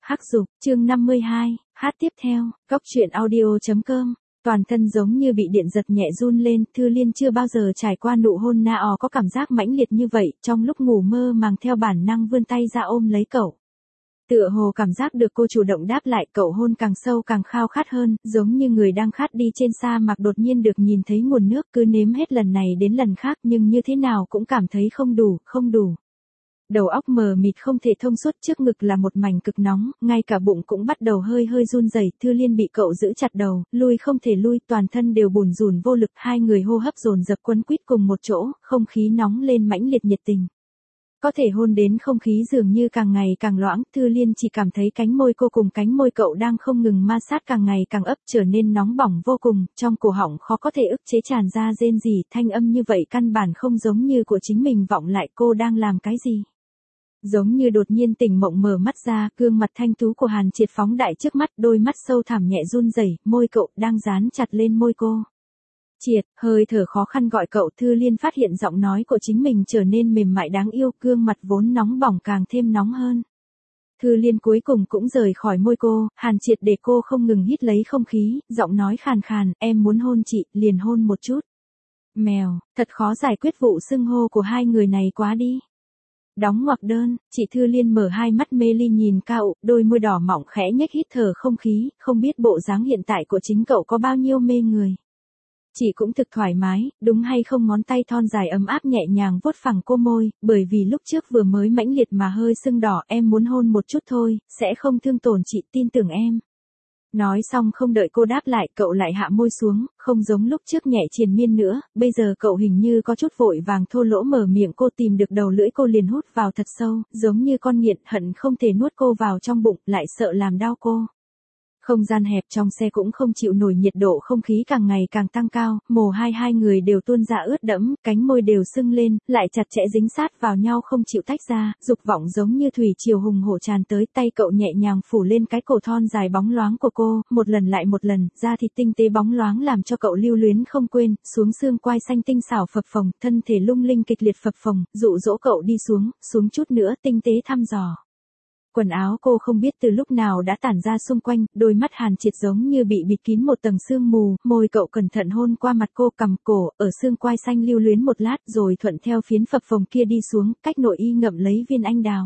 Hắc Dục, chương 52, hát tiếp theo, Cốc truyện audio.com. Toàn thân giống như bị điện giật nhẹ run lên, Thư Liên chưa bao giờ trải qua nụ hôn na có cảm giác mãnh liệt như vậy, trong lúc ngủ mơ màng theo bản năng vươn tay ra ôm lấy cậu. Tựa hồ cảm giác được cô chủ động đáp lại, cậu hôn càng sâu càng khao khát hơn, giống như người đang khát đi trên sa mạc đột nhiên được nhìn thấy nguồn nước, cứ nếm hết lần này đến lần khác nhưng như thế nào cũng cảm thấy không đủ. Đầu óc mờ mịt không thể thông suốt, trước ngực là một mảnh cực nóng, ngay cả bụng cũng bắt đầu hơi run rẩy. Thư Liên bị cậu giữ chặt đầu, lui không thể lui, toàn thân đều bủn rủn vô lực, hai người hô hấp dồn dập quấn quýt cùng một chỗ, không khí nóng lên mãnh liệt nhiệt tình. Có thể hôn đến không khí dường như càng ngày càng loãng, Thư Liên chỉ cảm thấy cánh môi cô cùng cánh môi cậu đang không ngừng ma sát, càng ngày càng ấp, trở nên nóng bỏng vô cùng, trong cổ họng khó có thể ức chế tràn ra rên rỉ, thanh âm như vậy căn bản không giống như của chính mình vọng lại. Cô đang làm cái gì? Giống như đột nhiên tỉnh mộng mở mắt ra, gương mặt thanh tú của Hàn Triệt phóng đại trước mắt, đôi mắt sâu thẳm nhẹ run rẩy, môi cậu đang dán chặt lên môi cô. Triệt, hơi thở khó khăn gọi cậu. Thư Liên phát hiện giọng nói của chính mình trở nên mềm mại đáng yêu, gương mặt vốn nóng bỏng càng thêm nóng hơn. Thư Liên cuối cùng cũng rời khỏi môi cô, Hàn Triệt để cô không ngừng hít lấy không khí, giọng nói khàn khàn, em muốn hôn chị, liền hôn một chút. Mèo, thật khó giải quyết vụ xưng hô của hai người này quá đi. Đóng ngoặc đơn, chị Thư Liên mở hai mắt mê ly nhìn cậu, đôi môi đỏ mỏng khẽ nhếch hít thở không khí, không biết bộ dáng hiện tại của chính cậu có bao nhiêu mê người. Chị cũng thực thoải mái, đúng hay không? Ngón tay thon dài ấm áp nhẹ nhàng vuốt phẳng cô môi, bởi vì lúc trước vừa mới mãnh liệt mà hơi sưng đỏ, em muốn hôn một chút thôi, sẽ không thương tổn chị, tin tưởng em. Nói xong không đợi cô đáp lại, cậu lại hạ môi xuống, không giống lúc trước nhẹ triền miên nữa, bây giờ cậu hình như có chút vội vàng thô lỗ mở miệng. Cô tìm được đầu lưỡi cô liền hút vào thật sâu, giống như con nghiện, hận không thể nuốt cô vào trong bụng, lại sợ làm đau cô. Không gian hẹp trong xe cũng không chịu nổi nhiệt độ không khí càng ngày càng tăng cao, mồ hai người đều tuôn ra ướt đẫm, cánh môi đều sưng lên, lại chặt chẽ dính sát vào nhau không chịu tách ra, dục vọng giống như thủy triều hùng hổ tràn tới. Tay cậu nhẹ nhàng phủ lên cái cổ thon dài bóng loáng của cô, một lần lại một lần, da thịt tinh tế bóng loáng làm cho cậu lưu luyến không quên, xuống xương quai xanh tinh xảo phập phồng, thân thể lung linh kịch liệt phập phồng, dụ dỗ cậu đi xuống chút nữa, tinh tế thăm dò. Quần áo cô không biết từ lúc nào đã tản ra xung quanh, đôi mắt Hàn Triệt giống như bị bịt kín một tầng sương mù, môi cậu cẩn thận hôn qua mặt cô, cằm, cổ, ở xương quai xanh lưu luyến một lát rồi thuận theo phiến phập phồng kia đi xuống, cách nội y ngậm lấy viên anh đào.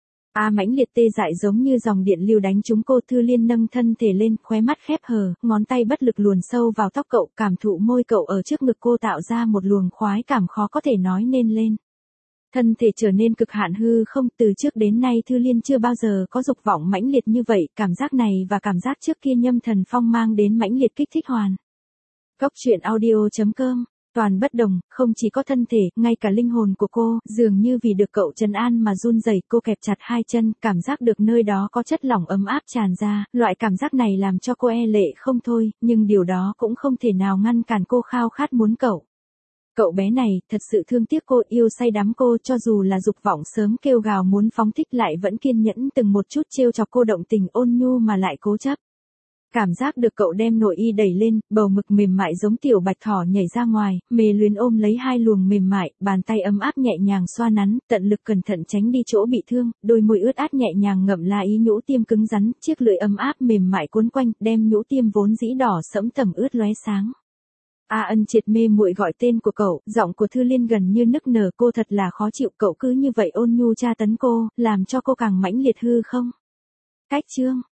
Mãnh liệt tê dại giống như dòng điện lưu đánh trúng cô. Thư Liên nâng thân thể lên, khóe mắt khép hờ, ngón tay bất lực luồn sâu vào tóc cậu, cảm thụ môi cậu ở trước ngực cô tạo ra một luồng khoái cảm khó có thể nói nên lên. Thân thể trở nên cực hạn hư không, từ trước đến nay Thư Liên chưa bao giờ có dục vọng mãnh liệt như vậy, cảm giác này và cảm giác trước kia Nhâm Thần Phong mang đến mãnh liệt kích thích hoàn. Cốc truyện audio.com, toàn bất đồng, không chỉ có thân thể, ngay cả linh hồn của cô, dường như vì được cậu trấn an mà run rẩy. Cô kẹp chặt hai chân, cảm giác được nơi đó có chất lỏng ấm áp tràn ra, loại cảm giác này làm cho cô e lệ không thôi, nhưng điều đó cũng không thể nào ngăn cản cô khao khát muốn cậu. Cậu bé này, thật sự thương tiếc cô, yêu say đắm cô, cho dù là dục vọng sớm kêu gào muốn phóng thích lại vẫn kiên nhẫn từng một chút trêu chọc cô, động tình ôn nhu mà lại cố chấp. Cảm giác được cậu đem nội y đẩy lên, bầu ngực mềm mại giống tiểu bạch thỏ nhảy ra ngoài, mê luyến ôm lấy hai luồng mềm mại, bàn tay ấm áp nhẹ nhàng xoa nắn, tận lực cẩn thận tránh đi chỗ bị thương, đôi môi ướt át nhẹ nhàng ngậm la ý nhũ tiêm cứng rắn, chiếc lưỡi ấm áp mềm mại cuốn quanh, đem nhũ tiêm vốn dĩ đỏ sẫm tẩm ướt lóe sáng. Ân Triệt mê muội gọi tên của cậu, giọng của Thư Liên gần như nức nở, cô thật là khó chịu, cậu cứ như vậy ôn nhu tra tấn cô, làm cho cô càng mãnh liệt hư không. Cách chương